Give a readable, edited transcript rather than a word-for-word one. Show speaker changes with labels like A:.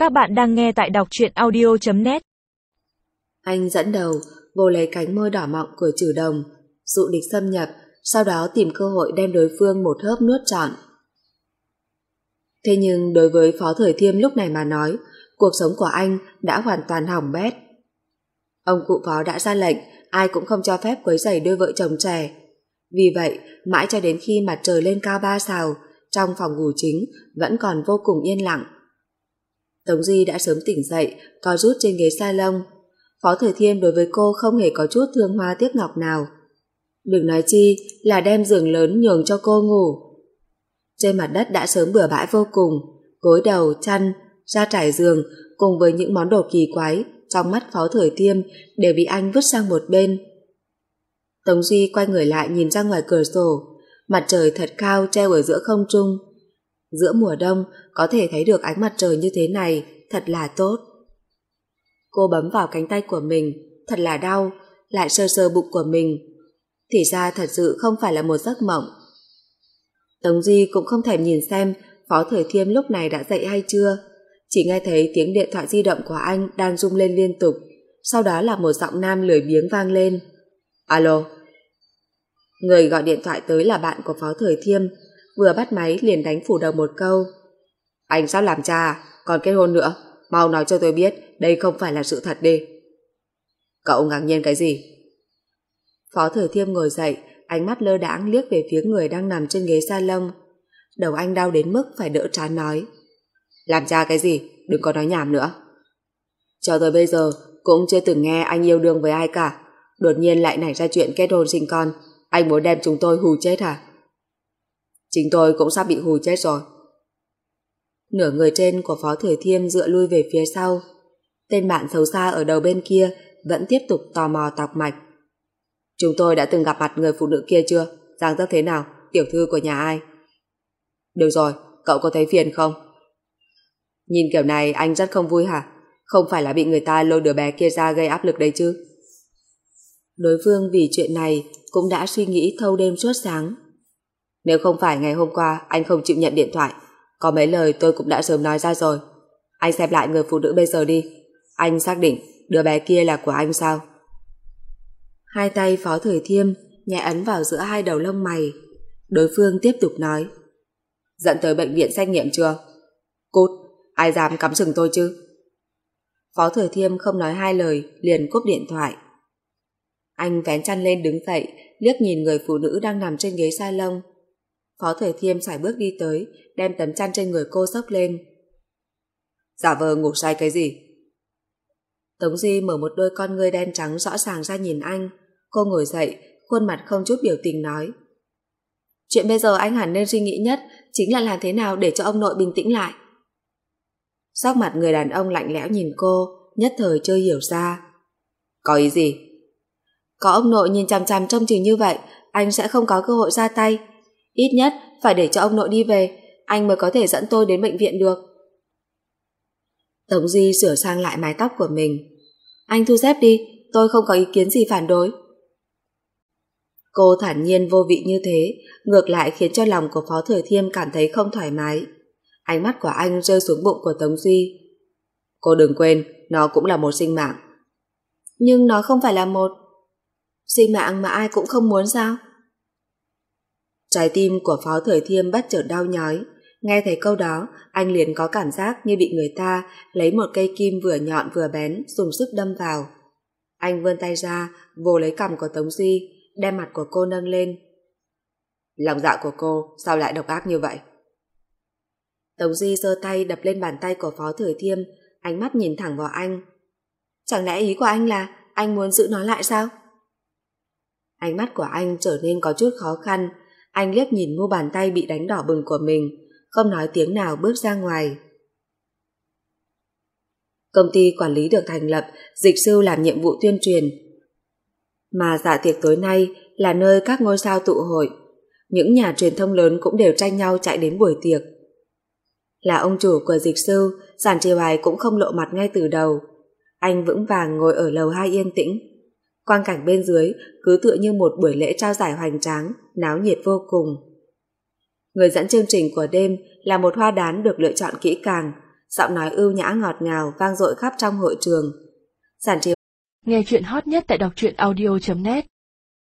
A: Các bạn đang nghe tại đọc truyện audio.net.
B: Anh dẫn đầu, vô lấy cánh môi đỏ mọng của Trừ Đồng, dụ địch xâm nhập, sau đó tìm cơ hội đem đối phương một hớp nuốt trọn. Thế nhưng đối với Phó Thời Thiêm lúc này mà nói, cuộc sống của anh đã hoàn toàn hỏng bét. Ông cụ Phó đã ra lệnh, ai cũng không cho phép quấy rầy đôi vợ chồng trẻ. Vì vậy, mãi cho đến khi mặt trời lên cao 3 sào, trong phòng ngủ chính vẫn còn vô cùng yên lặng. Tống Di đã sớm tỉnh dậy, co rút trên ghế salon. Phó Thời Thiêm đối với cô không hề có chút thương hoa tiếc ngọc nào. Đừng nói chi là đem giường lớn nhường cho cô ngủ. Trên mặt đất đã sớm bừa bãi vô cùng, gối đầu, chăn, ra trải giường cùng với những món đồ kỳ quái trong mắt Phó Thời Thiêm đều bị anh vứt sang một bên. Tống Duy quay người lại nhìn ra ngoài cửa sổ, mặt trời thật cao treo ở giữa không trung. Giữa mùa đông có thể thấy được ánh mặt trời như thế này thật là tốt. Cô bấm vào cánh tay của mình, thật là đau, lại sờ sờ bụng của mình. Thì ra thật sự không phải là một giấc mộng. Tống Di cũng không thèm nhìn xem Phó Thời Thiêm lúc này đã dậy hay chưa, chỉ nghe thấy tiếng điện thoại di động của anh đang rung lên liên tục, sau đó là một giọng nam lười biếng vang lên. Alo. Người gọi điện thoại tới là bạn của Phó Thời Thiêm, vừa bắt máy liền đánh phủ đầu một câu. Anh sắp làm cha, còn kết hôn nữa, mau nói cho tôi biết đây không phải là sự thật đi. Cậu ngạc nhiên cái gì? Phó Thời Thiêm ngồi dậy, ánh mắt lơ đãng liếc về phía người đang nằm trên ghế salon. Đầu anh đau đến mức phải đỡ trán nói. Làm cha cái gì, đừng có nói nhảm nữa. Cho tới bây giờ cũng chưa từng nghe anh yêu đương với ai cả, đột nhiên lại nảy ra chuyện kết hôn sinh con. Anh muốn đem chúng tôi hù chết hả? Chính tôi cũng sắp bị hù chết rồi. Nửa người trên của Phó Thời Thiêm dựa lui về phía sau. Tên bạn xấu xa ở đầu bên kia vẫn tiếp tục tò mò tọc mạch. Chúng tôi đã từng gặp mặt người phụ nữ kia chưa? Dáng dấp thế nào? Tiểu thư của nhà ai? Được rồi, cậu có thấy phiền không? Nhìn kiểu này anh rất không vui hả? Không phải là bị người ta lôi đứa bé kia ra gây áp lực đấy chứ? Đối phương vì chuyện này cũng đã suy nghĩ thâu đêm suốt sáng. Nếu không phải ngày hôm qua anh không chịu nhận điện thoại, có mấy lời tôi cũng đã sớm nói ra rồi. Anh xem lại người phụ nữ bây giờ đi. Anh xác định đứa bé kia là của anh sao? Hai tay Phó Thời Thiêm nhẹ ấn vào giữa hai đầu lông mày. Đối phương tiếp tục nói. Dẫn tới bệnh viện xét nghiệm chưa? Cút, ai dám cắm sừng tôi chứ? Phó Thời Thiêm không nói hai lời liền cúp điện thoại. Anh vén chăn lên đứng dậy, liếc nhìn người phụ nữ đang nằm trên ghế salon. Phó Thời Thiêm sải bước đi tới, đem tấm chăn trên người cô xốc lên. Giả vờ ngủ say cái gì? Tống Di mở một đôi con ngươi đen trắng rõ ràng ra nhìn anh. Cô ngồi dậy, khuôn mặt không chút biểu tình nói. Chuyện bây giờ anh hẳn nên suy nghĩ nhất chính là làm thế nào để cho ông nội bình tĩnh lại. Sắc mặt người đàn ông lạnh lẽo nhìn cô, nhất thời chưa hiểu ra. Có ý gì? Có ông nội nhìn chằm chằm trông chừng như vậy, anh sẽ không có cơ hội ra tay. Ít nhất phải để cho ông nội đi về, anh mới có thể dẫn tôi đến bệnh viện được. Tống Di sửa sang lại mái tóc của mình. Anh thu xếp đi, tôi không có ý kiến gì phản đối. Cô thản nhiên vô vị như thế, ngược lại khiến cho lòng của Phó Thời Thiêm cảm thấy không thoải mái. Ánh mắt của anh rơi xuống bụng của Tống Duy. Cô đừng quên, nó cũng là một sinh mạng. Nhưng nó không phải là một sinh mạng mà ai cũng không muốn sao? Trái tim của Phó Thời Thiêm bất chợt đau nhói. Nghe thấy câu đó, anh liền có cảm giác như bị người ta lấy một cây kim vừa nhọn vừa bén dùng sức đâm vào. Anh vươn tay ra, vồ lấy cằm của Tống Duy, đem mặt của cô nâng lên. Lòng dạ của cô sao lại độc ác như vậy? Tống Duy giơ tay đập lên bàn tay của Phó Thời Thiêm, ánh mắt nhìn thẳng vào anh. Chẳng lẽ ý của anh là anh muốn giữ nó lại sao? Ánh mắt của anh trở nên có chút khó khăn. Anh liếc nhìn mu bàn tay bị đánh đỏ bừng của mình, không nói tiếng nào bước ra ngoài. Công ty quản lý được thành lập, Dịch Sưu làm nhiệm vụ tuyên truyền. Mà dạ tiệc tối nay là nơi các ngôi sao tụ hội. Những nhà truyền thông lớn cũng đều tranh nhau chạy đến buổi tiệc. Là ông chủ của Dịch Sưu, Giản Trì Hoài cũng không lộ mặt ngay từ đầu. Anh vững vàng ngồi ở lầu 2 yên tĩnh. Quang cảnh bên dưới cứ tựa như một buổi lễ trao giải hoành tráng, náo nhiệt vô cùng. Người dẫn chương trình của đêm là một hoa đán được lựa chọn kỹ càng, giọng nói ưu nhã ngọt ngào vang dội khắp trong hội trường. Giản Chiêu
A: nghe chuyện hot nhất tại đọc truyện audio.net